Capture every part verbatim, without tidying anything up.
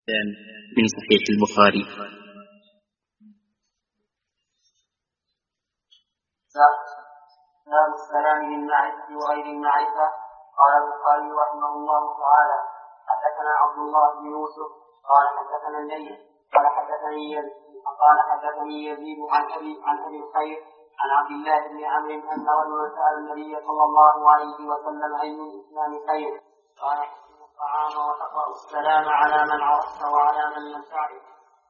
من صحيح البخاري. باب السلام بالمعرفة وغير المعرفة. قال البخاري رحمه الله تعالى: حدثنا عبد الله بن يوسف قال حدثنا الليث قال حدثني يزيد قال حدثني يزيد عن ابي عن ابي الخير عن عبد الله بن عمرو ان رجلا سال النبي صلى الله عليه وسلم اي الاسلام خير؟ قال تحسن الطعام وتقرا السلام على من عرفت وعلى من لم تعرف.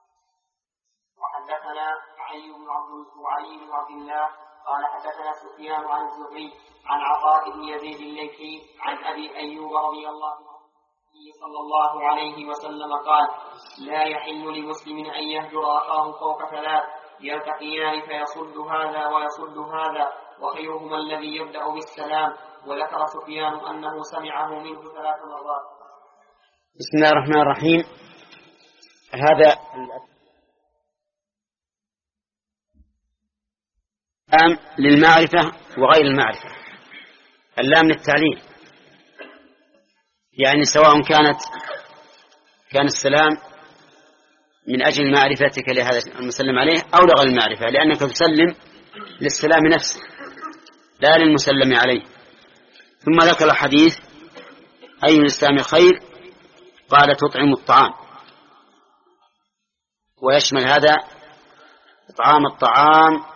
وحدثنا علي بن عبد الله قال حدثنا سفيان عن الزهري عن عطاء بن يزيد الليثي عن ابي ايوب رضي الله عنه صلى الله عليه وسلم قال: لا يحل لمسلم ان يهجر اخاه فوق ثلاث يلتقيان فيصد هذا ويصد هذا وخيرهما الذي يبدا بالسلام. وذكر سفيان انه سمعه منه ثلاث مرات. بسم الله الرحمن الرحيم. هذا اللام للمعرفة وغير المعرفة. اللام للتعليل، يعني سواء كانت كان السلام من أجل معرفتك لهذا المسلم عليه أو لغير المعرفة، لأنك تسلم للسلام نفسه لا للمسلم عليه. ثم ذكر الحديث: أي الإسلام خير؟ قال: تطعم الطعام. ويشمل هذا إطعام الطعام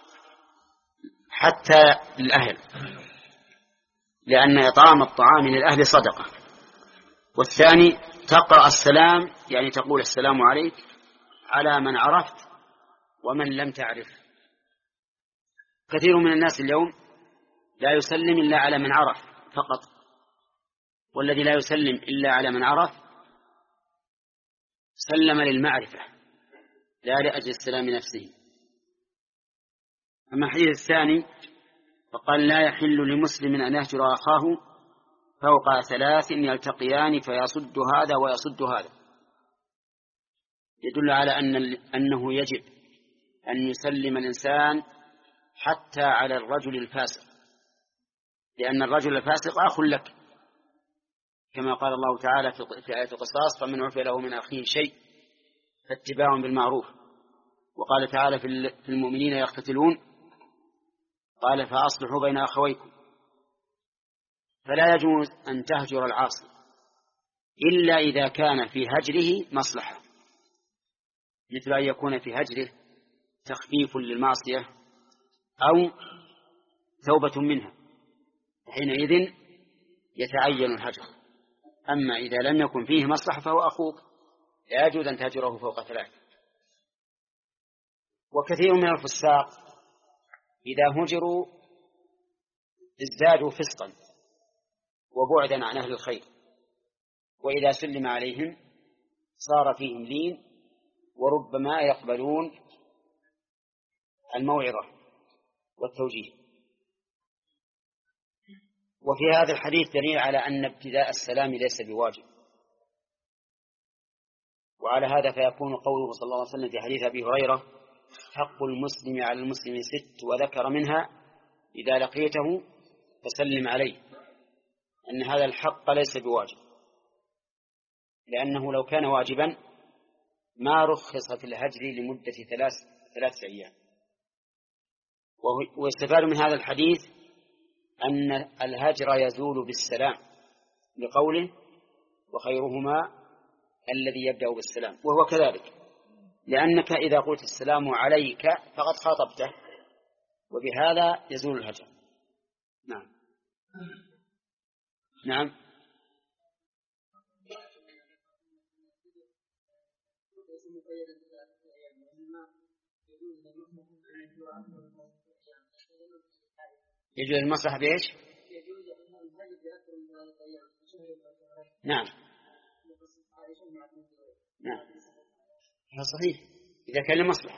حتى للأهل، لأن إطعام الطعام للأهل صدقة. والثاني تقرأ السلام، يعني تقول السلام عليك على من عرفت ومن لم تعرف. كثير من الناس اليوم لا يسلم إلا على من عرف فقط، والذي لا يسلم إلا على من عرف سلم للمعرفة لا لأجل السلام نفسه. أما الحديث الثاني فقال: لا يحل لمسلم أن يهجر أخاه فوق ثلاث يلتقيان فيصد هذا ويصد هذا، يدل على أن أنه يجب أن يسلم الإنسان حتى على الرجل الفاسق، لأن الرجل الفاسق أخ لك، كما قال الله تعالى في آية القصاص: فمن عفي له من أخيه شيء فاتباع بالمعروف. وقال تعالى في المؤمنين يقتتلون قال: فأصلحوا بين أخويكم. فلا يجوز أن تهجر العاصي إلا إذا كان في هجره مصلحة، مثل أن يكون في هجره تخفيف للمعصية أو توبة منها، حينئذ يتعين الهجر. أما إذا لم يكن فيه مصلحة فهو أخوك، لا يجوز أن تهجره فوق ثلاث. وكثير من الفساق إذا هجروا ازدادوا فسقا وبعدا عن أهل الخير، وإذا سلم عليهم صار فيهم لين، وربما يقبلون الموعظة والتوجيه. وفي هذا الحديث دليل على أن ابتداء السلام ليس بواجب. وعلى هذا فيكون قوله صلى الله عليه وسلم في حديث أبي هريرة: حق المسلم على المسلم ست، وذكر منها: إذا لقيته فسلم عليه، أن هذا الحق ليس بواجب، لأنه لو كان واجبا ما رخص في الهجر لمدة ثلاث ثلاث أيام. ويستفاد من هذا الحديث أن الهجر يزول بالسلام، لقوله: وخيرهما الذي يبدأ بالسلام. وهو كذلك، لأنك إذا قلت السلام عليك فقد خاطبته، وبهذا يزول الهجر. نعم نعم يجوز المصلحة بإيش؟ نعم نعم صحيح، إذا كان لمصلحة.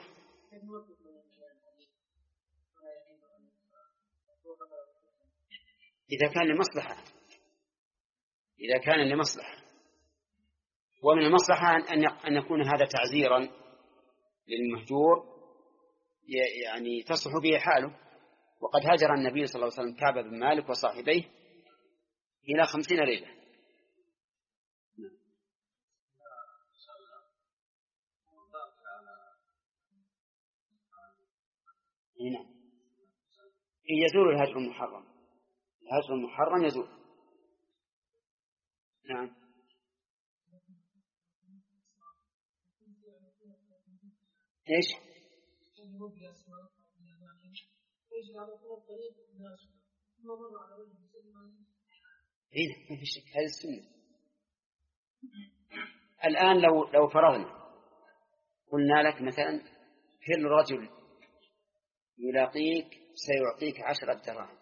إذا كان لمصلحة إذا كان لمصلحة ومن المصلحة أن يكون هذا تعزيرا للمهجور، يعني تصح به حاله. وقد هجر النبي صلى الله عليه وسلم كعب بن مالك وصاحبيه إلى خمسين ليلة. هنا يزول الهجر المحرم، الهجر المحرم يزول. نعم. ايش؟ هنا ما في شك، هذه السنة. الآن لو لو فرضنا قلنا لك مثلا كل رجل يلاقيك سيعطيك عشرة دراهم،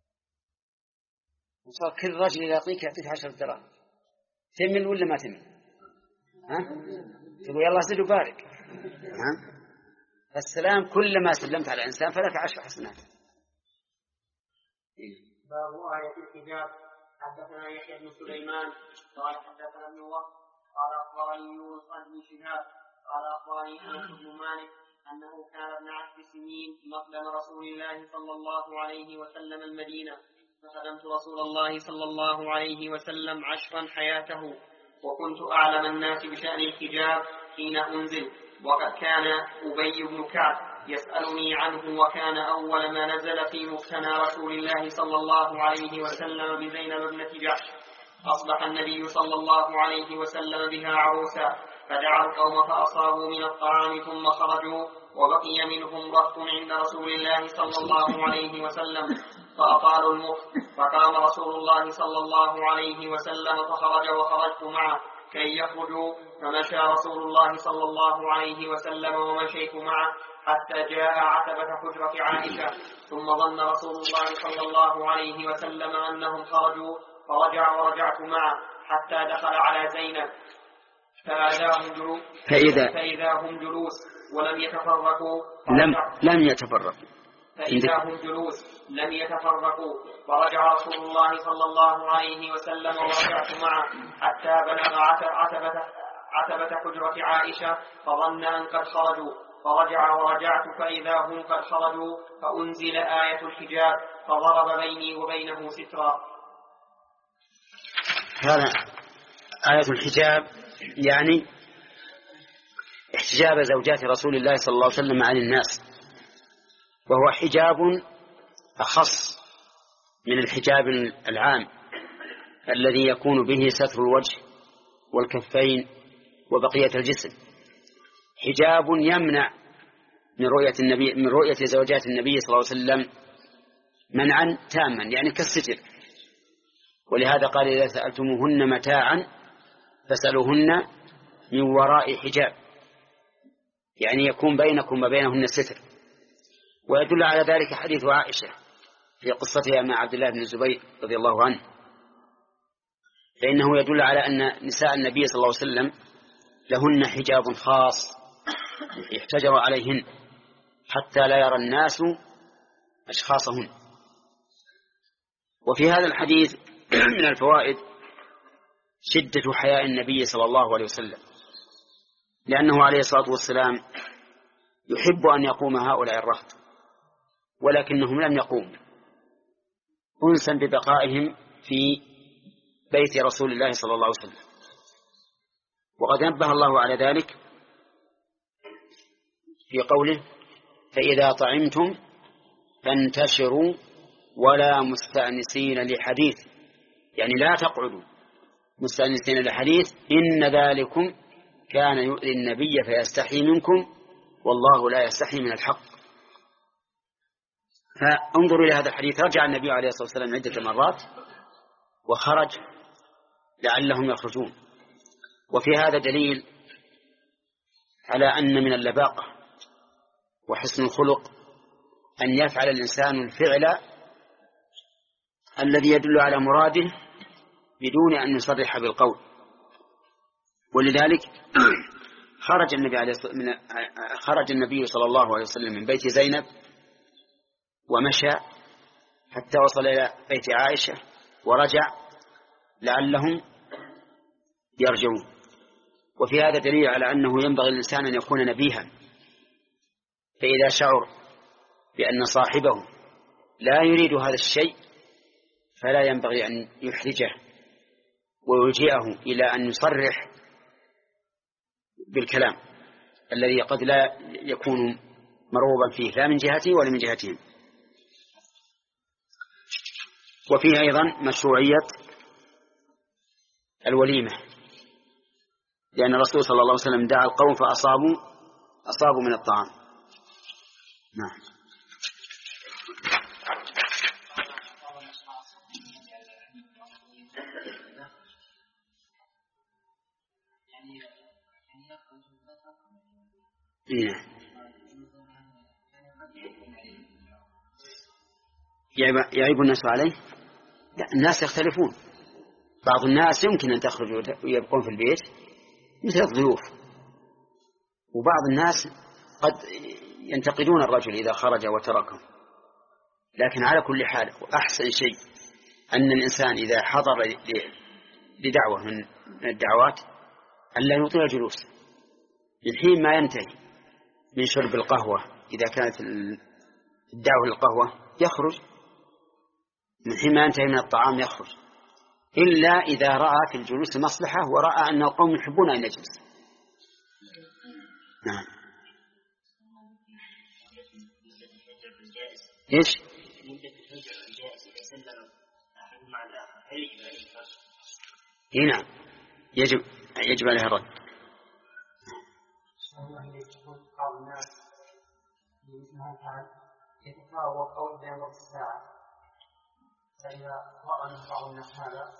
وصار كل رجل يلاقيك يعطيك عشرة دراهم، تمن ولا ما تمن؟ ها؟ تقول يلا زد وبارك. ها؟ السلام كلما سلمت على إنسان فلك عشر حسنات. باب آية الحجاب. حدثنا يحيى بن سليمان قال حدثنا ابن وهب قال أخبرني يونس بن شهاب قال أخبرني أنس بن مالك أنه كان ابن عشر سنين مقدم رسول الله صلى الله عليه وسلم المدينة، فخدمت رسول الله صلى الله عليه وسلم عشرا حياته، وكنت أعلم الناس بشأن الحجاب حين أنزل، وقد كان أبي بن كعب يسألني عنه، وكان أول ما نزل في مفتنى رسول الله صلى الله عليه وسلم بزينب ابنة جحش. أصبح النبي صلى الله عليه وسلم بها عروسا، فدعا القوم فأصابوا من الطعام ثم خرجوا، وبقي منهم رهط عند رسول الله صلى الله عليه وسلم فأطالوا المخ، فقام رسول الله صلى الله عليه وسلم فخرج وخرجت معه كي يخرجوا، فمشى رسول الله صلى الله عليه وسلم ومشيت معه حتى جاء عتبة حجرة عائشة، ثم ظن رسول الله صلى الله عليه وسلم أنهم خرجوا فرجع ورجعت معه حتى دخل على زينب فإذا هم جلوس, فإذا فإذا هم جلوس ولم يتفرقوا لم, لم يتفرقوا فإذا هم جلوس لم يتفرقوا فرجع رسول الله صلى الله عليه وسلم ورجعت معه حتى بلغ عتبة, عتبة حجرة عائشة فظن أن قد خرجوا، فرجع ورجعت فإذا هم قد خرجوا، فأنزل آية الحجاب فضرب بيني وبينه سترا. هذا آية الحجاب يعني احتجاب زوجات رسول الله صلى الله عليه وسلم عن الناس، وهو حجاب أخص من الحجاب العام الذي يكون به ستر الوجه والكفين وبقية الجسم. حجاب يمنع من رؤية النبي من رؤية زوجات النبي صلى الله عليه وسلم منعا تاما، يعني كالستر. ولهذا قال إذا سألتموهن متاعا فاسألوهن من وراء حجاب، يعني يكون بينكم وبينهن ستر. ويدل على ذلك حديث عائشة في قصتها مع عبد الله بن الزبير رضي الله عنه، فإنه يدل على أن نساء النبي صلى الله عليه وسلم لهن حجاب خاص يحتجر عليهن حتى لا يرى الناس أشخاصهن. وفي هذا الحديث من الفوائد شدة حياء النبي صلى الله عليه وسلم، لأنه عليه الصلاة والسلام يحب أن يقوم هؤلاء الرهط، ولكنهم لم يقوموا أنسا ببقائهم في بيت رسول الله صلى الله عليه وسلم. وقد نبه الله على ذلك في قوله فإذا طعمتم فانتشروا ولا مستأنسين لحديث، يعني لا تقعدوا مستأنسين لحديث، إن ذلكم كان يؤذي النبي فيستحي منكم والله لا يستحي من الحق. فانظروا إلى هذا الحديث، رجع النبي عليه الصلاة والسلام عدة مرات وخرج لعلهم يخرجون. وفي هذا دليل على أن من اللباقة وحسن الخلق أن يفعل الإنسان الفعل الذي يدل على مراده بدون أن يصرح بالقول. ولذلك خرج النبي عليه من خرج النبي صلى الله عليه وسلم من بيت زينب ومشى حتى وصل إلى بيت عائشة ورجع لعلهم يرجعون. وفي هذا دليل على أنه ينبغي الإنسان أن يكون نبيها، فإذا شعر بأن صاحبه لا يريد هذا الشيء فلا ينبغي أن يحرجه ويلجئه إلى أن يصرح بالكلام الذي قد لا يكون مرغوبا فيه لا من جهته ولا من جهتهم. وفيه أيضا مشروعية الوليمة، لأن الرسول صلى الله عليه وسلم دعا القوم فأصابوا أصابوا من الطعام. نعم. يعيب الناس عليه؟ لا، الناس يختلفون. بعض الناس يمكن أن تخرجوا ويبقون في البيت مثل الضيوف، وبعض الناس قد ينتقدون الرجل إذا خرج وتركه. لكن على كل حال أحسن شيء أن الإنسان إذا حضر لدعوة من الدعوات ألا يطيل جلوس من حين ما ينتهي من شرب القهوة. إذا كانت الدعوة للقهوة يخرج، من حين ما ينتهي من الطعام يخرج، إلا إذا رأى في الجلوس مصلحة ورأى أن القوم يحبون أن يجلس. نعم. إيش؟ إيه نعم، يجب يجب عليه الرد. يتفاوت أو بين وقت الساعة، فإذا رأى بعض الناس هذا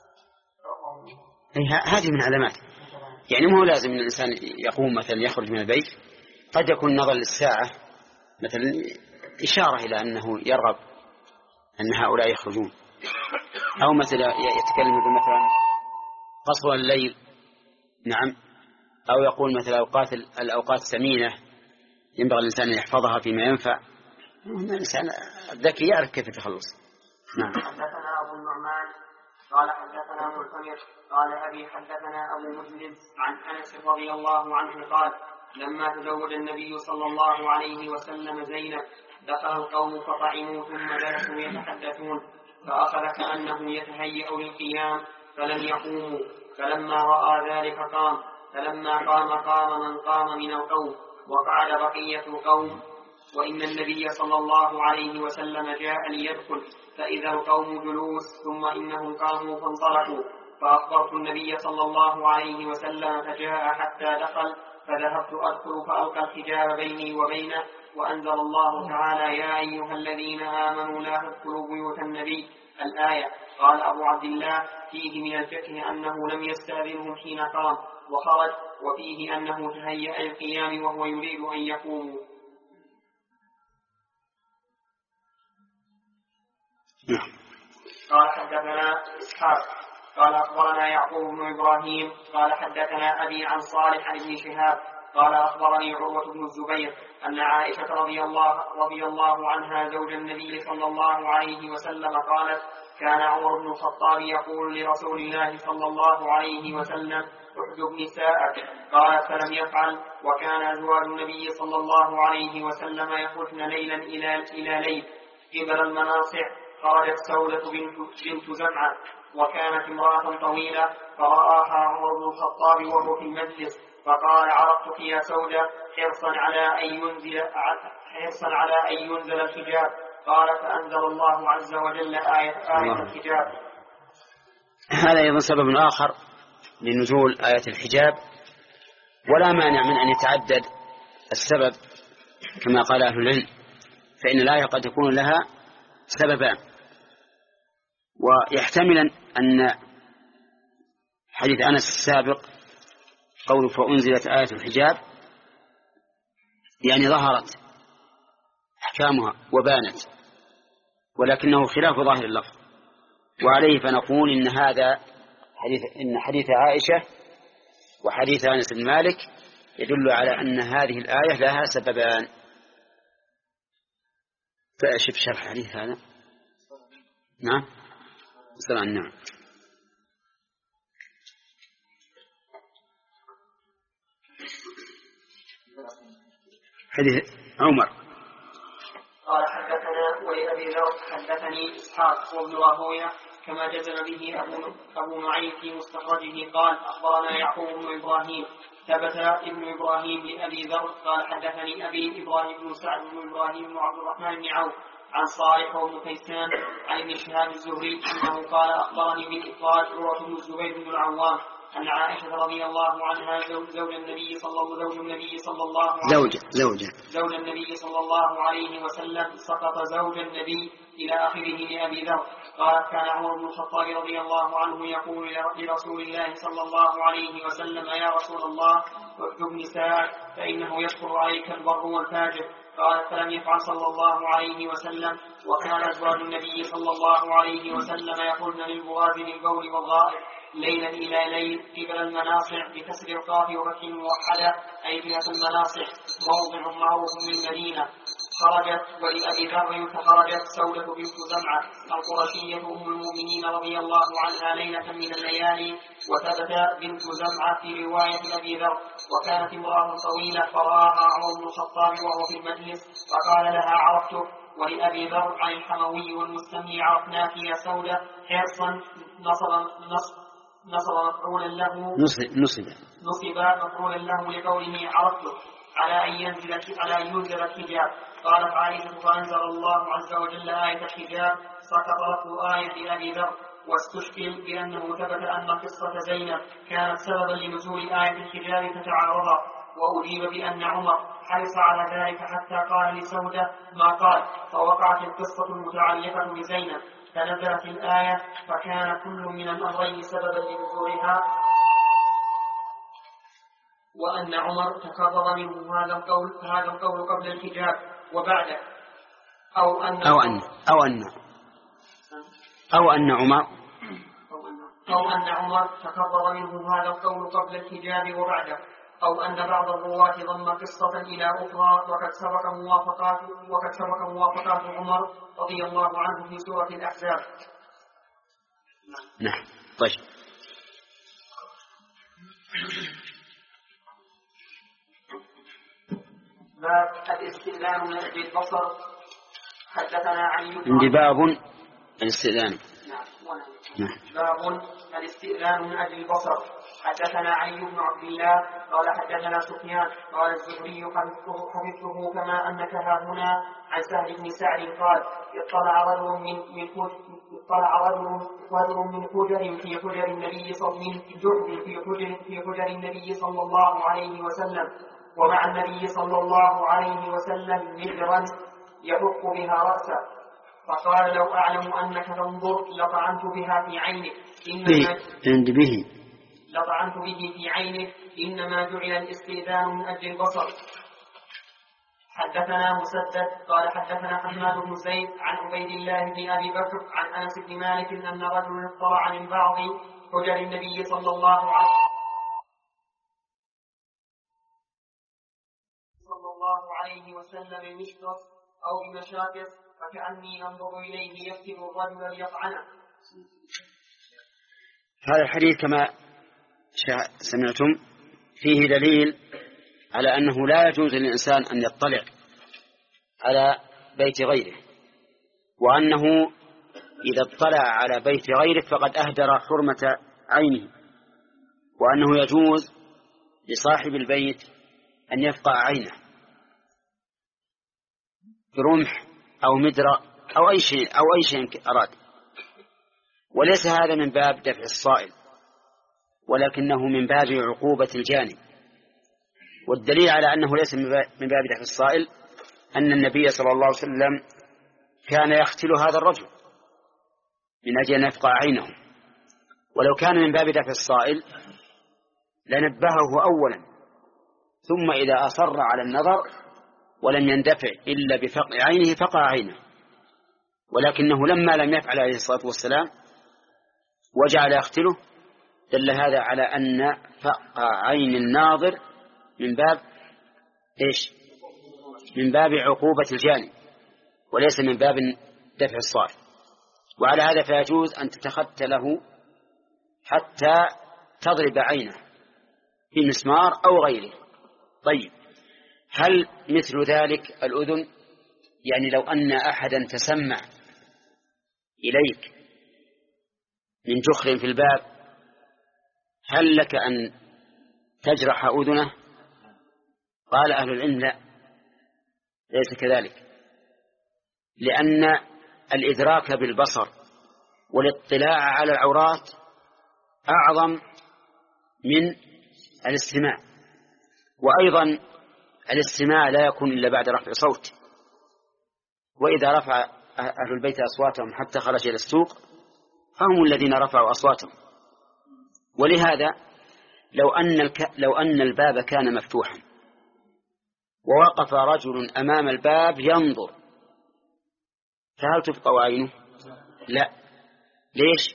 هذه من علامات. يعني مو لازم أن الإنسان يقوم مثلا يخرج من البيت، قد يكون نظر للساعة مثلا إشارة إلى أنه يرغب أن هؤلاء يخرجون، أو مثلا يتكلم مثلا قصر الليل. نعم. أو يقول مثلا أوقات الأوقات ثمينة ينبغي الإنسان أن يحفظها فيما ينفع. الإنسان الذكي يعرف كيف يتخلص. نعم. حدثنا أبو النعمان قال حدثنا معتمر قال أبي حدثنا أبو مسلم عن أنس رضي الله عنه قال لما تزوج النبي صلى الله عليه وسلم زينب دخل القوم فطعموا ثم جلسوا يتحدثون، فأخذ كأنه يتهيأ للقيام فلم يقوموا، فلما رأى ذلك قام، فلما قام قام من قام من القوم وقعد بقية القوم، وإن النبي صلى الله عليه وسلم جاء ليدخل فإذا القوم جلوس، ثم إنهم قاموا فانطلقوا، فأخبرت النبي صلى الله عليه وسلم فجاء حتى دخل، فذهبت أدخل فألقى الحجاب بيني وبينه، وأنزل الله تعالى يا أيها الذين آمنوا لا تدخلوا بيوت النبي الآية. قال أبو عبد الله فيه من الفقه أنه لم يستأذنهم حين قام وخرج، وفيه أنه تهيأ للقيام وهو يريد أن يقوموا. قال حدثنا إسحاق قال أخبرنا يعقوب بن إبراهيم قال حدثنا أبي عن صالح عن ابن شهاب قال أخبرني عروة بن الزبير أن عائشة رضي الله, رضي الله عنها زوج النبي صلى الله عليه وسلم قالت كان عمر بن الخطاب يقول لرسول الله صلى الله عليه وسلم احجب نساءك، قال فلم يفعل، وكان أزواج النبي صلى الله عليه وسلم يخرجن ليلا إلى, إلى ليل قبل المناصع. خرجت سودة بنت, بنت زمعة وكانت امرأة طويلة، فرآها عمر بن الخطاب وهو في المجلس فقال عرفتك يا سودة حرصا على أن ينزل, حرصا على أن ينزل الحجاب. قال فأنزل الله عز وجل آية, آية الحجاب. هذا أيضا سبب آخر لنزول آية الحجاب، ولا مانع من أن يتعدد السبب كما قال أهل العلم، فإن الآية قد يكون لها سببان، ويحتمل أن حديث أنس السابق قوله فأنزلت آية الحجاب يعني ظهرت أحكامها وبانت، ولكنه خلاف ظاهر اللفظ، وعليه فنقول إن هذا حديث إن حديث عائشة وحديث أنس بن مالك يدل على أن هذه الآية لها سببان. فأشوف شرح حديث هذا. نعم سلام. نعم. حديث عمر قال حدثنا ولأبي ذر حدثني إسحاق وابن راهويه كما جزم به أبو, أبو نعيم في مستخرجه قال أخبرنا يعقوب بن إبراهيم ثبت ابن إبراهيم لأبي ذر قال حدثني أبي إبراهيم بن سعد بن إبراهيم بن عبد الرحمن بن عوف عن صالح وابن كيسان عن ابن شهاب الزهري أنه قال أخبرني بالإخراج عروة بن الزبير بن العوام أن عائشة رضي الله عنها زوج, زوج النبي صلى الله زوج النبي صلى الله عليه زوج زوج زوج النبي صلى الله عليه وسلم سقط زوج النبي إلى آخره لأبي ذر. قالت كان عمر بن الخطاب رضي الله عنه يقول لرسول الله صلى الله عليه وسلم يا رسول الله اكتب نساءك فإنه يشكر عليك البر والفاجر. قالت فلم يفعل صلى الله عليه وسلم. وكان أزواج النبي صلى الله عليه وسلم يقولن للبغاث للبول والغائط ليلا إلى ليل قبل المناصع بكسر القاف وفتح موحدة أي جهة المناصع موضع معروف من المدينة. خرجت ولأبي ذر فخرجت سودة بنت زمعة القرشية أم المؤمنين رضي الله عنها ليلة من الليالي. وثبت بنت زمعة في رواية أبي ذر وكانت امرأة طويلة فرآها عمر بن الخطاب وهو في المجلس فقال لها عرفتك. ولأبي ذر عن الحموي والمستمي عرفناك يا سودة حرصا نصب نصب نصب مفعولا له نصب نصب نصب مفعولا له لقوله عرفته على أن ينزل على أن ينزل الحجاب. قالت عائشة فأنزل الله عز وجل آية الحجاب سقط له آية لأبي ذر. واستشكل بأنه ثبت أن قصة زينب كانت سببا لنزول آية الحجاب فتعارضا. وأجيب بأن عمر حرص على ذلك حتى قال لسودة ما قال فوقعت القصة المتعلقة بزينب فنزلت الآية فكان كل من الأمرين سببا لنزولها. وأن عمر تكرر منه هذا القول هذا القول قبل الحجاب وبعده أو أن أو أن أو أن أو أن عمر أو أن عمر تكرر منه هذا القول قبل الحجاب وبعده أو أن بعض الرواة ضم قصة إلى أخرى وقد سبق موافقات وقد سبق موافقات عمر رضي الله عنه في سورة الأحزاب. نعم. طيب. باب الاستئذان من أجل البصر. حدثنا علي عندي باب الاستئذان. نعم. باب الاستئذان من أجل البصر. حدثنا علي بن عبد الله قال حدثنا سفيان قال الزهري حفظته كما أنك ها هنا عن سهل بن سعد قال اطلع رجل من من اطلع رجل رجل من حجر في حجر النبي صلى الله في حجر في حجر النبي صلى الله عليه وسلم ومع النبي صلى الله عليه وسلم مجرا يحك بها رأسه فقال لو أعلم أنك تنظر لطعنت بها في عينك إنما به لطعنت به في عينك إنما جعل الاستئذان من أجل البصر. حدثنا مسدد قال حدثنا حماد بن زيد عن عبيد الله بن أبي بكر عن أنس بن مالك أن رجلا اطلع من بعض حجر النبي صلى الله عليه صلى الله عليه وسلم مشرف أو بمشاكس فكأني أنظر إليه يكتب الرجل ليطعنه. هذا الحديث كما سمعتم فيه دليل على أنه لا يجوز للإنسان أن يطلع على بيت غيره وأنه إذا اطلع على بيت غيره فقد أهدر حرمة عينه وأنه يجوز لصاحب البيت أن يفقع عينه برمح أو مدرة أو أي شيء أو أي شيء أراد وليس هذا من باب دفع الصائل ولكنه من باب عقوبة الجاني. والدليل على أنه ليس من باب دفع الصائل أن النبي صلى الله عليه وسلم كان يختل هذا الرجل من أجل أن يفقع عينه ولو كان من باب دفع الصائل لنبهه أولا ثم إذا أصر على النظر ولم يندفع إلا بفقع عينه فقع عينه ولكنه لما لم يفعل عليه الصلاة والسلام وجعل يختله دل هذا على أن فقع عين الناظر من باب إيش؟ من باب عقوبة الجاني وليس من باب دفع الصائل. وعلى هذا فيجوز أن تتخت له حتى تضرب عينه بمسمار أو غيره. طيب هل مثل ذلك الأذن؟ يعني لو أن أحدا تسمع إليك من جخر في الباب هل لك أن تجرح أذنه؟ قال أهل العلم لا، ليس كذلك، لأن الإدراك بالبصر والاطلاع على العورات أعظم من الاستماع، وأيضا الاستماع لا يكون إلا بعد رفع صوت، وإذا رفع أهل البيت أصواتهم حتى خرج إلى السوق فهم الذين رفعوا أصواتهم. ولهذا لو أن, الك... لو أن الباب كان مفتوحا ووقف رجل أمام الباب ينظر فهل تفقع عينه؟ لا. ليش؟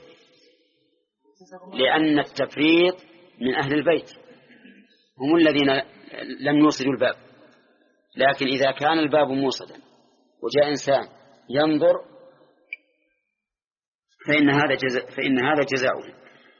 لأن التفريط من أهل البيت، هم الذين لم يوصدوا الباب. لكن إذا كان الباب موصدا وجاء إنسان ينظر فإن هذا جزاء فإن هذا جزاؤه.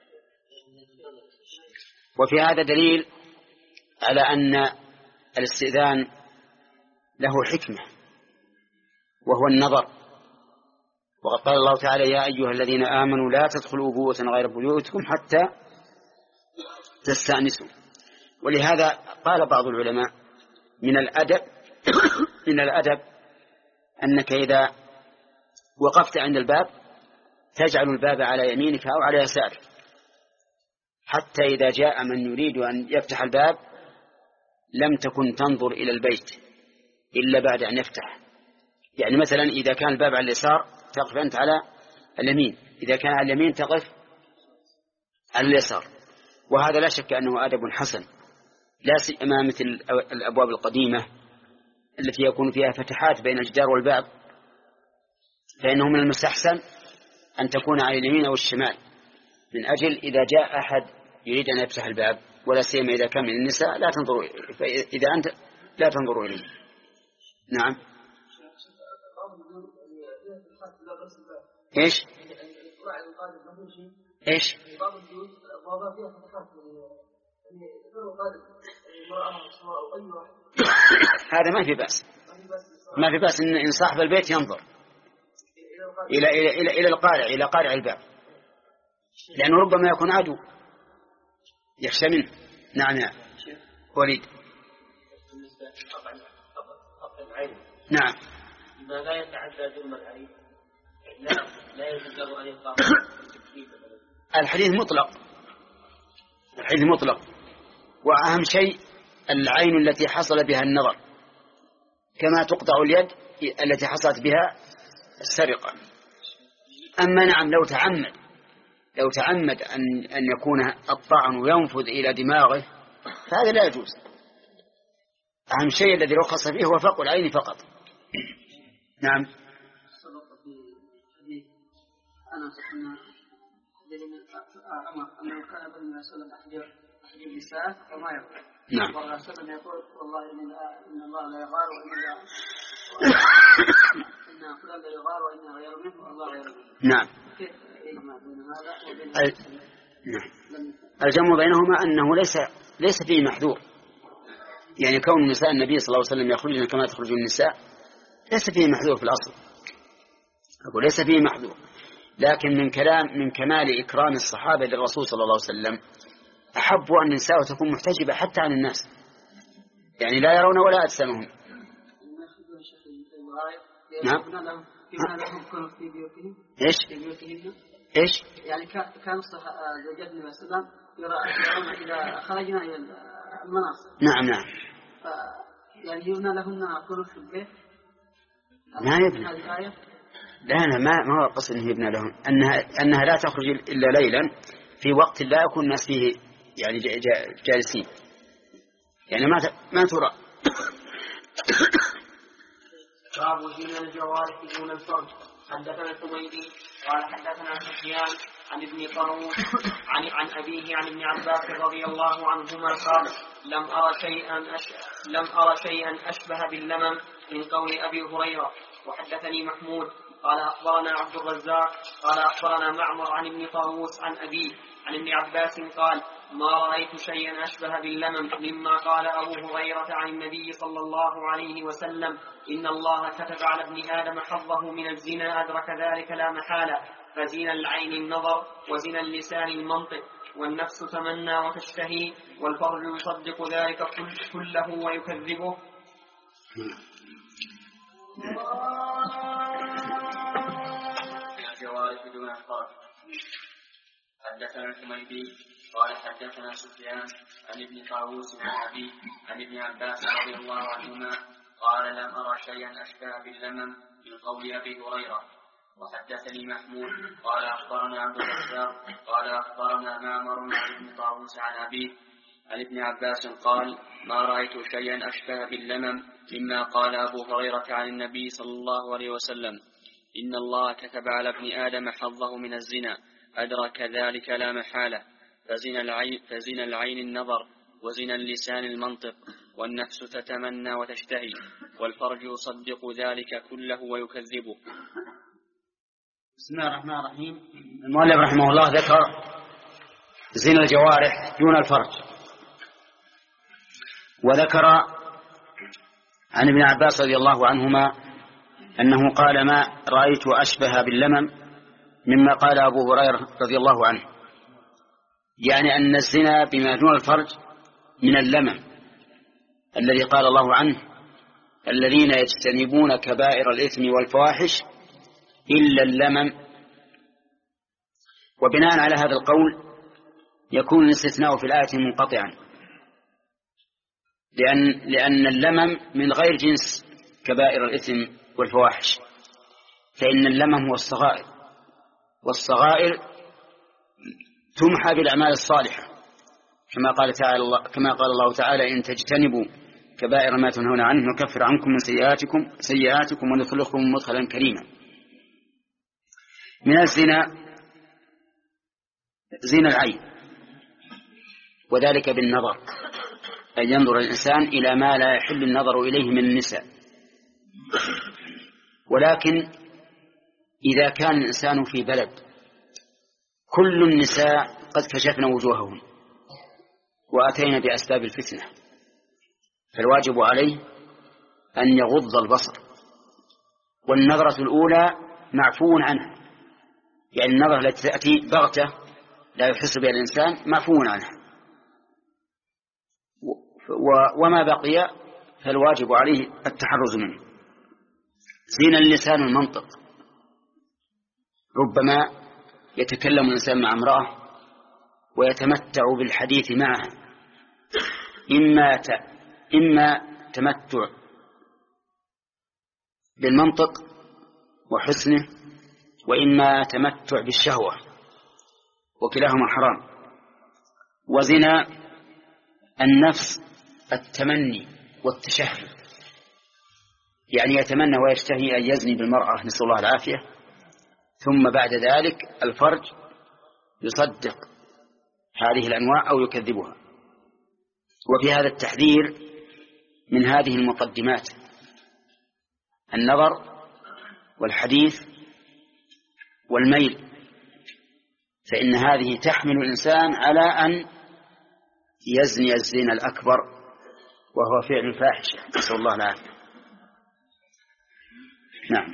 وفي هذا دليل على أن الاستئذان له حكمة وهو النظر. وقد قال الله تعالى: يا أيها الذين آمنوا لا تدخلوا بيوتا غير بيوتكم حتى تستأنسوا. ولهذا قال بعض العلماء من الأدب من الأدب أنك إذا وقفت عند الباب تجعل الباب على يمينك أو على يسارك، حتى إذا جاء من يريد أن يفتح الباب لم تكن تنظر إلى البيت إلا بعد أن يفتح. يعني مثلا إذا كان الباب على اليسار تقف أنت على اليمين، إذا كان على اليمين تقف على اليسار. وهذا لا شك أنه أدب حسن، لا سيما مثل الأبواب القديمة التي يكون فيها فتحات بين الجدار والباب، فإنه من المستحسن أن تكون على اليمين أو الشمال، من أجل إذا جاء أحد يريد أن يفتح الباب، ولا سيما إذا كان من النساء لا تنظروا، إذا أنت لا تنظروا إليه. نعم. إيش إيش هذا ما في بأس، ما في بأس إن صاحب البيت ينظر إلى إلى إلى إلى القارع إلى قارع الباب، لأنه ربما يكون عدو يخشى منه. نعم يا وليد. نعم. ما لا يتعدى جرم العين لا لا يجوز أن يقام. الحديث مطلق، الحديث مطلق، وأهم شيء العين التي حصل بها النظر، كما تقطع اليد التي حصلت بها السرقة. أما نعم لو تعمد لو تعمد أن أن يكون الطعن ينفذ إلى دماغه فهذا لا يجوز. أهم شيء الذي رخص فيه هو فقع العين فقط. نعم. أنا سكنا أنه كان ابن وسلم أحجر أحجر النساء وما يقول. نعم. والله سلم يقول والله إن الله لا يغار وإن إن فلان لا يغار وإن غير منه والله غير منه. نعم. كيف يجمع بين هذا وبين ال... نعم. الجمع بينهما أنه ليس ليس فيه محذور، يعني كون نساء النبي صلى الله عليه وسلم يخرجن كما تخرج النساء ليس فيه محذور في الأصل، أقول ليس فيه محذور، لكن من كلام من كمال إكرام الصحابة للرسول صلى الله عليه وسلم أحبوا أن النساء تكون محتجبة حتى عن الناس، يعني لا يرون ولا أجسامهم. نعم. إيش إيش يعني كان زوجات النبي صلى الله عليه وسلم يرون إذا خرجنا إلى المناصب. نعم نعم. يعني يبنى لهن خلف في البيت. ما يبنى. لا أنا ما ما هو قصد إنه يبنى لهم، أنها أنها لا تخرج إلا ليلا في وقت لا يكون الناس فيه يعني جالسين، يعني ما ما ترى. باب زين الجوارح دون الفرج. حدثنا الحميدي قال حدثنا سفيان عن ابن طاووس عن عن أبيه عن ابن عباس رضي الله عنهما قال لم أرى شيئا أش... لم أرى شيئا أشبه باللمم من قول أبي هريرة. وحدثني محمود قال أخبرنا عبد الرزاق قال أخبرنا معمر عن ابن طاووس عن أبيه عن ابن عباس قال ما رأيت شيئا أشبه باللمم مما قال أبو هريرة عن النبي صلى الله عليه وسلم إن الله كتب على ابن آدم حظه من الزنا أدرك ذلك لا محالة فزين العين النظر وزين اللسان المنطق والنفس تمنى وتشتهي والفرج يصدق ذلك كله ويكذبه. الجوارح دون الفرج. حدثنا الحميدي قال حدثنا سفيان عن ابن طاووس عن أبي عن ابن عباس رضي الله عنهما قال لم أرى شيئا أشبه باللمم من قول أبي هريرة. وحدثني محمود قال أخبرنا عبد الرزاق قال أخبرنا معمر عن ابن طاووس عن أبيه عن ابن عباس قال ما رأيت شيئا أشبه باللمم مما قال أبو هريرة عن النبي صلى الله عليه وسلم إن الله كتب على ابن آدم حظه من الزنا أدرك ذلك لا محالة فزن العين, فزن العين النظر وزن اللسان المنطق والنفس تتمنى وتشتهي والفرج يصدق ذلك كله ويكذبه. بسم الله الرحمن الرحيم. المؤلف رحمه الله ذكر زنا الجوارح دون الفرج، وذكر عن ابن عباس رضي الله عنهما أنه قال ما رأيت أشبه باللمم مما قال أبو هريرة رضي الله عنه، يعني أن الزنا بما دون الفرج من اللمم الذي قال الله عنه الذين يجتنبون كبائر الإثم والفواحش إلا اللمم. وبناء على هذا القول يكون الاستثناء في الآية منقطعا، لأن, لأن اللمم من غير جنس كبائر الإثم والفواحش، فإن اللمم هو الصغائر، والصغائر تمحى بالأعمال الصالحة كما قال تعالى الله كما قال الله تعالى إن تجتنبوا كبائر ما تنهون عنه نكفر عنكم من سيئاتكم سيئاتكم وندخلكم مدخلا كريما. من الزنا زنا العين، وذلك بالنظر، أن ينظر الإنسان إلى ما لا يحل النظر إليه من النساء. ولكن إذا كان الإنسان في بلد كل النساء قد كشفن وجوههن وأتينا بأسباب الفتنة، فالواجب عليه أن يغض البصر، والنظرة الأولى معفو عنها، يعني النظرة التي تأتي بغتة لا يحس بها الإنسان معفو عنها، وما بقي فالواجب عليه التحرز منه. زين اللسان المنطق، ربما يتكلم الإنسان مع امرأة ويتمتع بالحديث معها، إما إما تمتع بالمنطق وحسنه، وإما تمتع بالشهوة، وكلاهما حرام. وزنا النفس التمني والتشهي، يعني يتمنى ويشتهي أن يزني بالمرأة نسأل الله العافية، ثم بعد ذلك الفرج يصدق هذه الأنواع أو يكذبها. وفي هذا التحذير من هذه المقدمات: النظر والحديث والميل، فإن هذه تحمل الإنسان على أن يزني الزنا الأكبر وهو فعل الفاحشة نسأل الله العافية. نعم.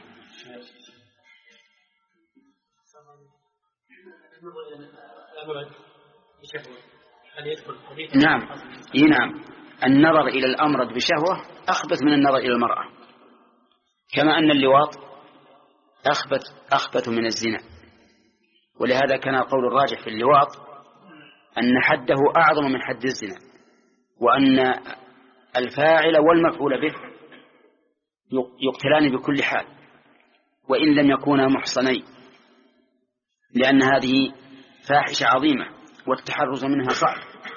نعم إيه نعم النظر إلى الأمرد بشهوة أخبث من النظر إلى المرأة، كما أن اللواط أخبث أخبث من الزنا. ولهذا كان القول الراجح في اللواط أن حده أعظم من حد الزنا، وأن الفاعل والمفعول به يقتلان بكل حال وإن لم يكونا محصنين، لأن هذه فاحشة عظيمة والتحرز منها صعب،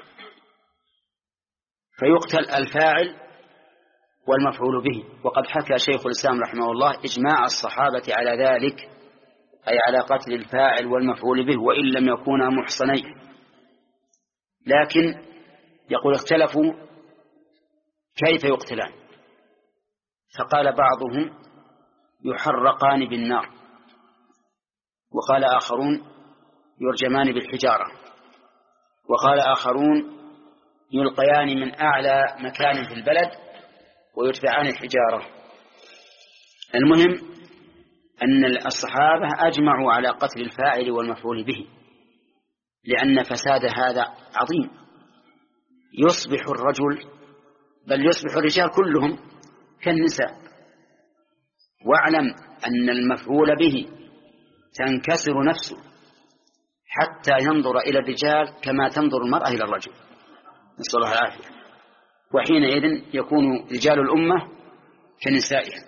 فيقتل الفاعل والمفعول به. وقد حكى شيخ الإسلام رحمه الله إجماع الصحابة على ذلك، أي على قتل الفاعل والمفعول به وإن لم يكونا محصنين. لكن يقول اختلفوا كيف يقتلان، فقال بعضهم يحرقان بالنار، وقال آخرون يرجمان بالحجارة، وقال آخرون يلقيان من أعلى مكان في البلد ويدفعان الحجارة. المهم أن الصحابة أجمعوا على قتل الفاعل والمفعول به، لأن فساد هذا عظيم، يصبح الرجل بل يصبح الرجال كلهم كالنساء. واعلم أن المفعول به تنكسر نفسه حتى ينظر إلى الرجال كما تنظر المرأة إلى الرجل، نسأل الله العافية، وحينئذ يكون رجال الأمة كنسائها.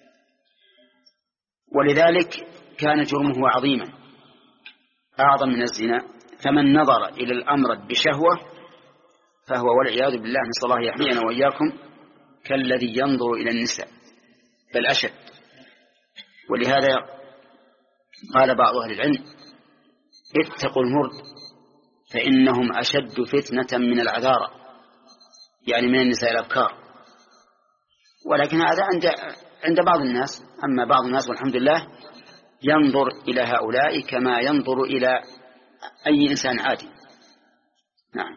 ولذلك كان جرمه عظيما أعظم من الزنا، فمن نظر إلى الأمر بشهوة فهو والعياذ بالله نسأل الله يحمينا وإياكم كالذي ينظر إلى النساء بل أشد. ولهذا قال بعض أهل العلم اتقوا المرد فإنهم أشد فتنة من العذارى، يعني من النساء الأبكار. ولكن هذا عند عند بعض الناس، أما بعض الناس والحمد لله ينظر إلى هؤلاء كما ينظر إلى أي إنسان عادي. نعم.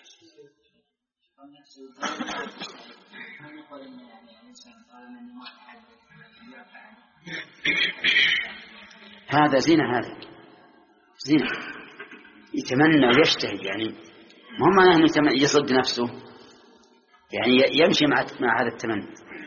هذا زنا، هذا زنا، يتمنى ويشتهي، يعني ما معناه أنه يصد نفسه، يعني يمشي مع مع هذا التمني.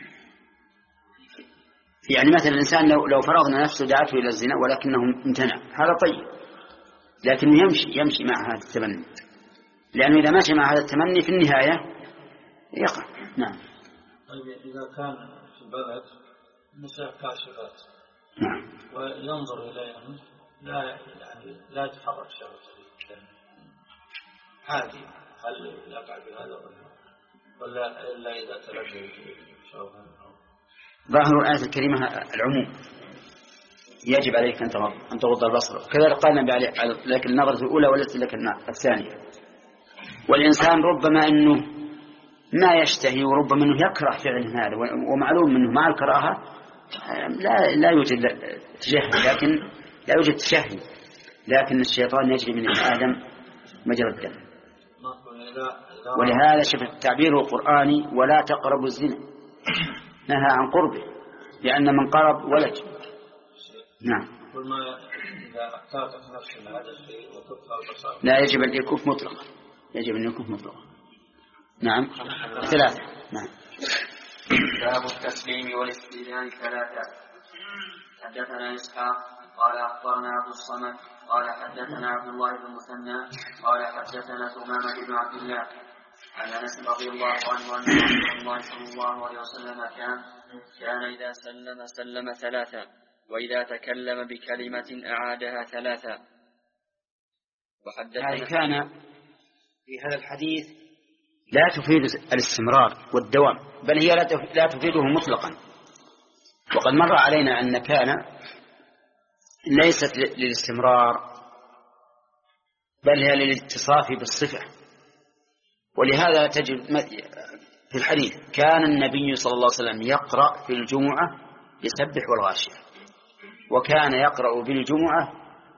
يعني مثلا الإنسان لو لو فرضنا نفسه دعته إلى الزنا ولكنه امتنع، هذا طيب، لكنه يمشي يمشي مع هذا التمني، لأنه إذا ماشي مع هذا التمني في النهاية يقع. نعم. طيب إذا كان في بلد نساء كاشفات نعم وينظر إليهم لا يعني لا يتحرك شهوته عادي، هل يقع بهذا ولا إلا إذا تلقى شهوة؟ ظاهر الآية الكريمة العموم، يجب عليك أن أن تغض البصر، كذا قال النبي عليه لك النظرة الأولى وليست لك الثانية. والإنسان ربما أنه ما يشتهي وربما أنه يكره فعل هذا، ومعلوم أنه مع الكراهة لا لا يوجد تشهي، لكن لا يوجد تشهي، لكن الشيطان يجري من آدم مجرى الدم. ولهذا شوف التعبير القرآني ولا تقربوا الزنا، نهى عن قربه، لأن من قرب ولج. نعم. لا يجب أن يكف مطلقا، يجب أن يكف مطلقا. نعم. ثلاثة. نعم. باب التسليم والاستئذان ثلاثة. حدثنا إسحاق قال أخبرنا أبو الصمد قال حدثنا عبد الله بن المثنى قال حدثنا ثمامة بن عبد الله عن أنس رضي الله عنه أن رسول الله صلى الله عليه وسلم كان كان إذا سلم سلم ثلاثة، وإذا تكلم بكلمة أعادها ثلاثة. وحدثنا كان في هذا الحديث لا تفيد الاستمرار والدوام، بل هي لا تفيده مطلقا. وقد مر علينا أن كان ليست للاستمرار بل هي للاتصاف بالصفة. ولهذا تجد في الحديث كان النبي صلى الله عليه وسلم يقرأ في الجمعة يسبح والغاشية، وكان يقرأ بالجمعة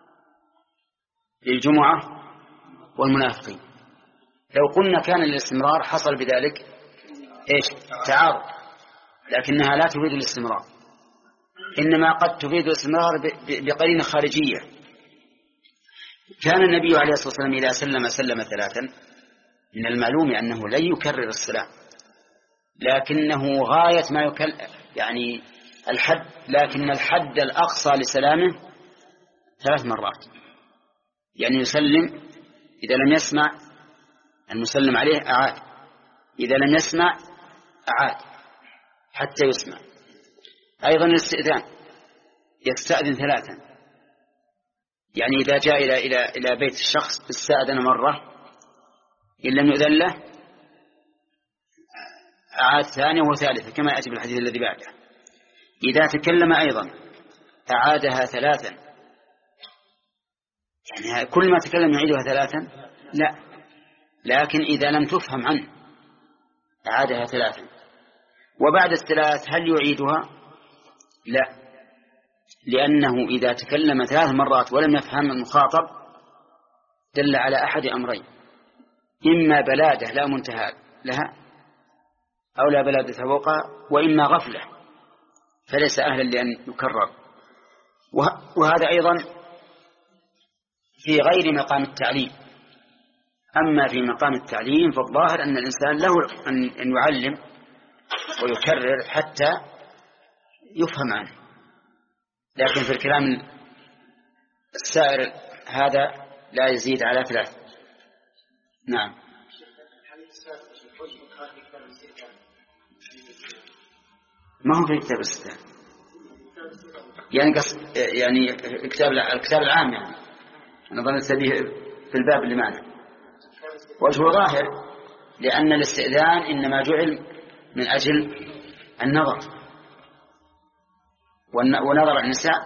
للجمعة والمنافقين. لو قلنا كان الاستمرار حصل بذلك إيش؟ تعارض، لكنها لا تفيد الاستمرار، إنما قد تفيد الاستمرار بقرينة خارجية. كان النبي عليه الصلاة والسلام إذا سلم سلم ثلاثا، من المعلوم أنه لن يكرر السلام، لكنه غاية ما يكل يعني الحد، لكن الحد الأقصى لسلامه ثلاث مرات، يعني يسلم إذا لم يسمع المسلم عليه أعاد، إذا لم يسمع أعاد حتى يسمع. أيضا الاستئذان يستأذن ثلاثا، يعني إذا جاء إلى إلى إلى بيت الشخص استأذن مرة، إن لم يؤذن له أعاد ثانية وثالثة كما يأتي في الحديث الذي بعده. إذا تكلم أيضا أعادها ثلاثا، يعني كل ما تكلم يعيدها ثلاثا؟ لا، لكن إذا لم تفهم عنه أعادها ثلاثا. وبعد الثلاث هل يعيدها؟ لا، لأنه إذا تكلم ثلاث مرات ولم يفهم المخاطب دل على أحد أمرين: إما بلادة لا منتهى لها أو لا بلادة فوقها، وإما غفلة فليس أهلا لأن يكرر. وهذا أيضا في غير مقام التعليم. أما في مقام التعليم فالظاهر أن الإنسان له أن يعلم ويكرر حتى يفهم عنه، لكن في الكلام السائر هذا لا يزيد على ثلاث. نعم. ما هو في كتاب الستان، يعني قص... يعني الكتاب الكتاب العام، يعني أنا ظننت به في الباب اللي معنا. وجهه ظاهر لأن الاستئذان إنما جعل من أجل النظر، ونظر النساء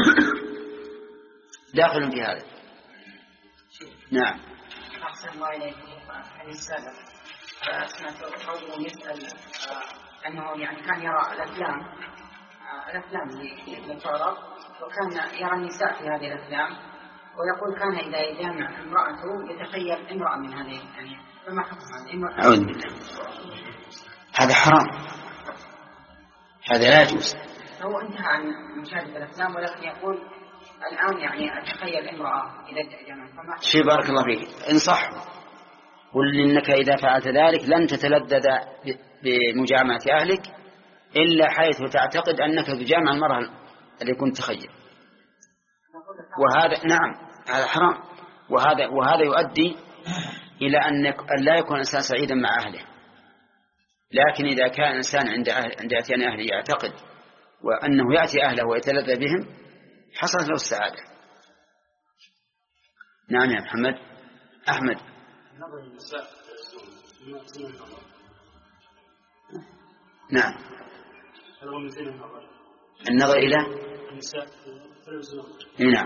داخل في هذا. نعم. أحسن الله إليكم. حديث سابق سمعت قوله يسأل أنه يعني كان يرى الأفلام الأفلام اللي تعرض، وكان يرى النساء في هذه الأفلام، ويقول كان إذا يجامع امرأته يتخيل امرأة من هذه، يعني فما حكم هذا؟ أعوذ بالله، هذا حرام، هذا لا يجوز. هو انتهى عن مشاهدة الأفلام، ولكن يقول الآن يعني أتخيل امرأة إذا جامع. فما حكم؟ شيء بارك الله فيك، انصح قل إنك إذا فعلت ذلك لن تتلذذ بمجامعة أهلك إلا حيث تعتقد أنك تجامع المرأة اللي كنت تخيل. وهذا نعم هذا حرام، وهذا وهذا يؤدي إلى أن لا يكون الإنسان سعيدا مع أهله. لكن إذا كان الإنسان عند أهل عند أتيان أهله يعتقد وأنه يأتي أهله ويتلذذ بهم حصلت له السعادة. نعم يا محمد. أحمد. نعم. النظر إلى نعم.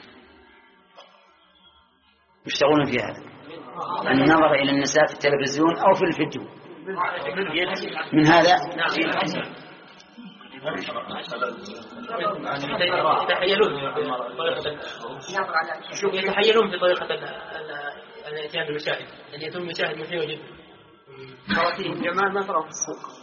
يشتغلون في هذا النظر إلى النساء في التلفزيون أو في الفيديو من هذا. يتحيلون في طريقة الاتيان بالمشاهد، أن يتم مشاهد مثير جدا. خواتيم جمال ما ترى في السوق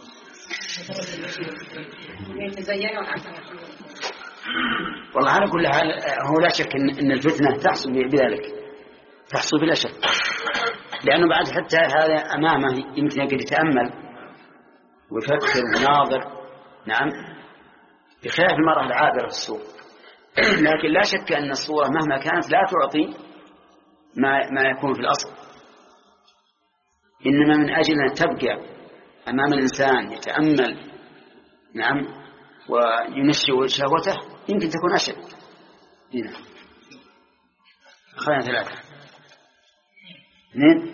يتزينون عشان. والله على كل حال هو لا شك إن الفتنة تحصل بذلك، تحصل بلا شك، لأنه بعد حتى هذا أمامه يمكن يقدر يتأمل ويفكر وناظر. نعم، بخلاف المرأة العابرة في السوق. لكن لا شك أن الصورة مهما كانت لا تعطي ما, ما يكون في الأصل، إنما من أجل أن تبقى أمام الإنسان يتأمل نعم وينشئ شهوته يمكن تكون أشد. هنا خلينا ثلاثة اثنين.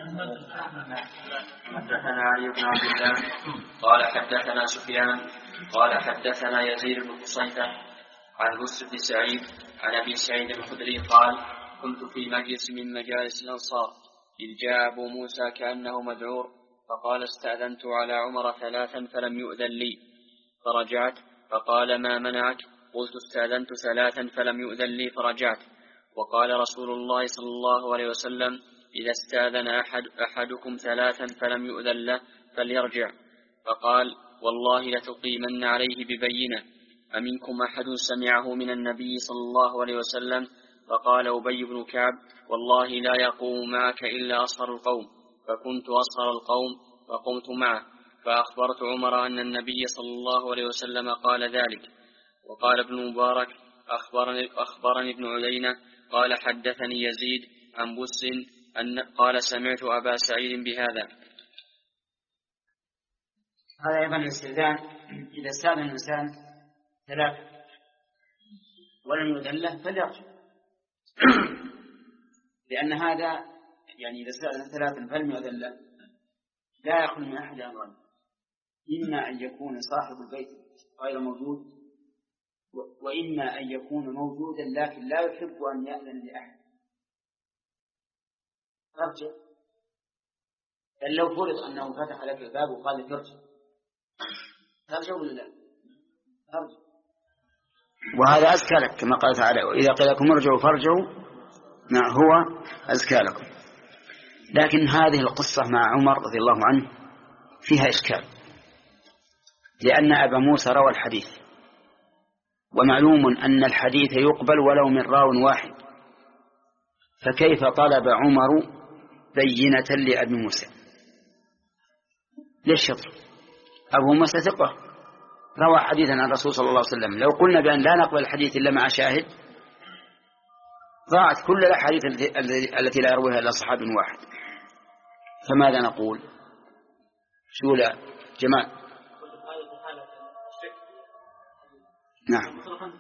حدثنا علي بن عبد الله قال حدثنا سفيان قال حدثنا يزيد بن قصيفة عن بسر بن سعيد عن أبي سعيد الخدري قال كنت في مجلس من مجالس الأنصار إذ جاء أبو موسى كأنه مذعور فقال استأذنت على عمر ثلاثا فلم يؤذن لي فرجعت فقال ما منعك؟ قلت استأذنت ثلاثا فلم يؤذن لي فرجعت. وقال رسول الله صلى الله عليه وسلم إذا استأذن أحد أحدكم ثلاثا فلم يؤذن له فليرجع. فقال والله لتقيمن عليه ببينة أمنكم أحد سمعه من النبي صلى الله عليه وسلم؟ فقال أبي بن كعب والله لا يقوم معك إلا أصغر القوم، فكنت أصغر القوم فقمت معه فأخبرت عمر أن النبي صلى الله عليه وسلم قال ذلك. وقال ابن مبارك أخبرني, أخبرني ابن عيينة قال حدثني يزيد عن بس أن قال سمعت أبا سعيد بهذا. هذا أيضا الاستئذان إذا استأذن الإنسان ثلاثة ولم يؤذن له فليرجع، لأن هذا يعني إذا استأذن ثلاثة فلم يؤذن له لا يخلو من أحد أمرين: إما أن يكون صاحب البيت غير موجود، وإما أن يكون موجودا لكن لا يحب أن يأذن لأحد ارجع. بل لو فرض أنه فتح لك الباب وقال لك ارجع، ترجع ولا لا؟ ارجع. وهذا أزكى لك كما قال تعالى وإذا قيل لكم ارجعوا فارجعوا ما هو أزكى لكم. لكن هذه القصة مع عمر رضي الله عنه فيها إشكال، لأن أبا موسى روى الحديث ومعلوم أن الحديث يقبل ولو من راو واحد، فكيف طلب عمر بينة لأبي موسى؟ ليش شطر؟ أبو موسى ثقة روى حديثا عن الرسول صلى الله عليه وسلم، لو قلنا بأن لا نقبل الحديث إلا مع شاهد ضاعت كل الأحاديث التي لا يرويها إلا صحابي واحد. فماذا نقول؟ شو لا جمال؟ نعم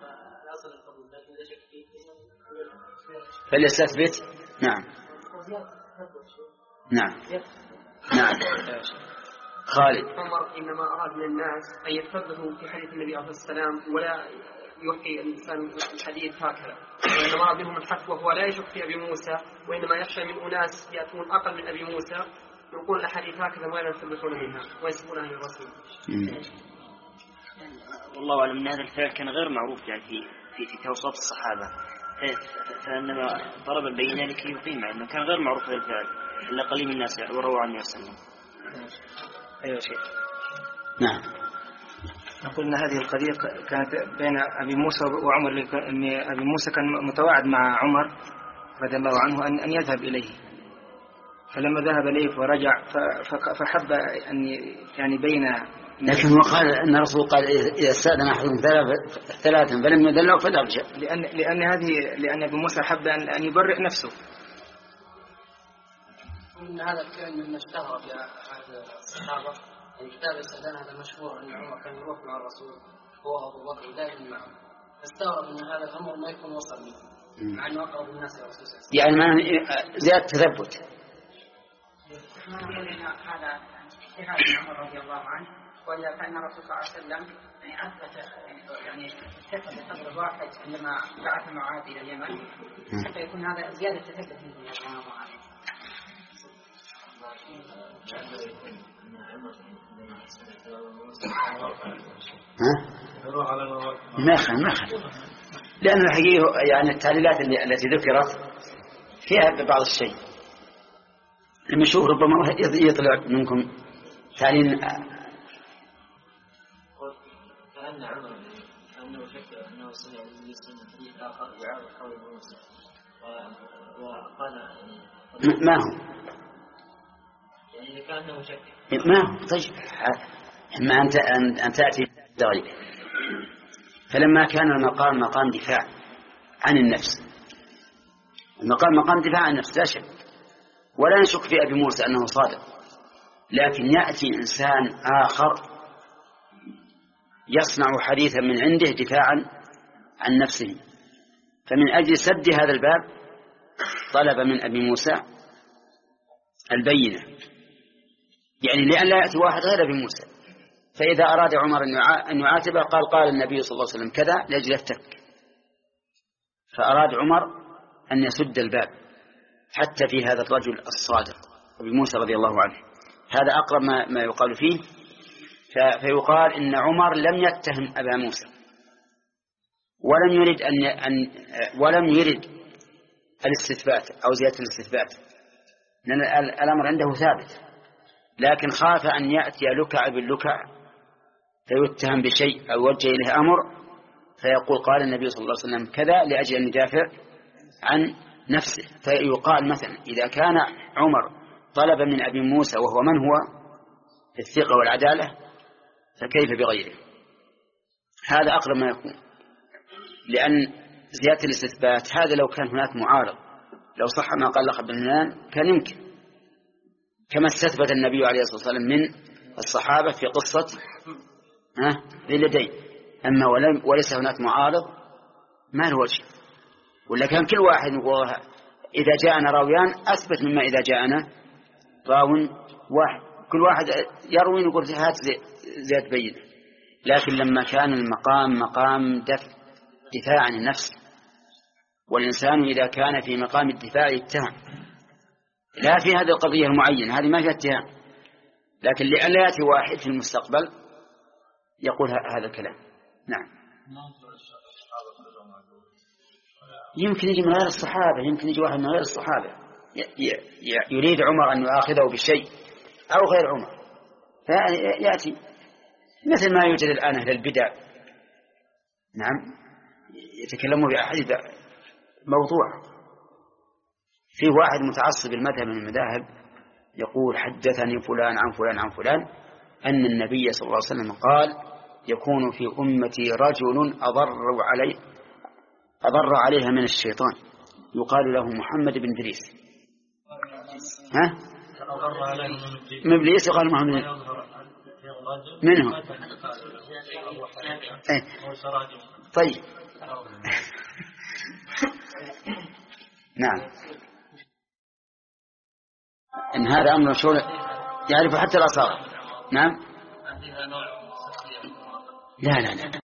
فليستثبت. نعم نعم نعم خالد. عمر إنما أراد من الناس أن يتثبتوا في حديث النبي عليه الصلاة والسلام ولا يوحي الإنسان الحديث هكذا، وإنما أراد منهم الحق وهو لا يشك في أبي موسى، وإنما يخشى من أناس يأتون أقل من أبي موسى يقول الحديث هكذا ولا يثبتون منها ويسبونها للرسول. والله أعلم أن هذا الفعل كان غير معروف يعني في في في توسط الصحابة، فإنما ضرب البينة لكي يقيم، إنه كان غير معروف هذا الفعل إلا قليل من الناس وروى عنه وسلم. أيوة شيء. نعم. نقول أن هذه القضية كانت بين أبي موسى وعمر، أن أبي موسى كان متواعد مع عمر رضي الله عنه أن أن يذهب إليه، فلما ذهب إليه ورجع فحب أن يعني بين. لكن هو قال أن الرسول قال إذا استأذن أحدكم ثلاثا فلم يدلوا فليرجع، لأن لأن هذه لأن أبي موسى حب أن أن يبرئ نفسه. إن هذا الكلام من اشتهر بأحد الصحابة، الكتاب السودان هذا مشهور أن عمر كان يروح مع الرسول هو أبو بكر دائما معه، فاستغرب أن هذا الأمر ما يكون وصل منه مع أنه أقرب الناس إلى الرسول صلى الله عليه وسلم. يعني ما زيادة تثبت. ما نقول إن هذا اجتهاد عمر رضي الله عنه، وإذا كان الرسول صلى الله عليه وسلم يعني أثبت يعني ثقة بقدر واحد عندما بعث معاذ إلى اليمن، حتى يكون هذا زيادة تثبت منه رضي الله عنه. ما خل ما خل لأن الحقيقة يعني التعليلات التي ذكرت فيها بعض الشيء المشهور، ربما يطلع منكم تعليل. كأن عمر أنه شك أنه سمع النبي صلى الله عليه وسلم حديث آخر يعارض قول موسى وقال ما هو يعني كأنه شك ما هو. طيب ما أنت أن تأتي دغري، فلما كان المقام مقام دفاع عن النفس، المقام مقام دفاع عن النفس لا شك، ولا نشك في أبي موسى أنه صادق، لكن يأتي إنسان آخر يصنع حديثا من عنده دفاعا عن نفسه، فمن أجل سد هذا الباب طلب من أبي موسى البينة، يعني لأن لا يأتي واحد غير أبي موسى، فإذا أراد عمر أن يعاتبه قال قال النبي صلى الله عليه وسلم كذا لأجل التك، فأراد عمر أن يسد الباب حتى في هذا الرجل الصادق أبي موسى رضي الله عنه. هذا أقرب ما, ما يقال فيه، فيقال إن عمر لم يتهم أبا موسى ولم يرد أن, أن ولم يرد الاستثبات أو زيادة الاستثبات، لأن الأمر عنده ثابت، لكن خاف أن يأتي لكع باللكع فيتهم بشيء أو وجه إليه أمر فيقول قال النبي صلى الله عليه وسلم كذا لأجل أن يدافع عن نفسه. فيقال مثلا إذا كان عمر طلب من أبي موسى وهو من هو الثقة والعدالة فكيف بغيره؟ هذا أقرب ما يكون، لأن زيادة الاستثبات هذا لو كان هناك معارض، لو صح ما قال لقب بن هنان كان يمكن، كما استثبت النبي عليه الصلاة والسلام من الصحابة في قصة ذي اليدين. أما وليس هناك معارض ما له وجه، ولا كان كل واحد إذا جاءنا راويان أثبت مما إذا جاءنا راو واحد، كل واحد يروي يقول هات زيادة بينة. لكن لما كان المقام مقام دفع دفاع عن النفس، والإنسان إذا كان في مقام الدفاع يتهم، لا في هذه القضية المعينة هذه ما فيها اتهام، لكن لألا يأتي واحد في المستقبل يقول هذا الكلام. نعم يمكن يجي من غير الصحابة، يمكن يجي واحد من غير الصحابة يريد عمر أن يؤاخذه بشيء أو غير عمر فيأتي مثل ما يوجد الآن أهل البدع. نعم يتكلموا بأحاديث موضوع. في واحد متعصب المذهب من المذاهب يقول حدثني فلان عن فلان عن فلان أن النبي صلى الله عليه وسلم قال يكون في أمتي رجل أضر علي أضر عليها من الشيطان يقال له محمد بن إدريس. ها؟ من إبليس يقال محمد منهم. ايه. طيب. نعم. إن هذا أمر مشهور يعرف حتى الأصابع. نعم. لا لا لا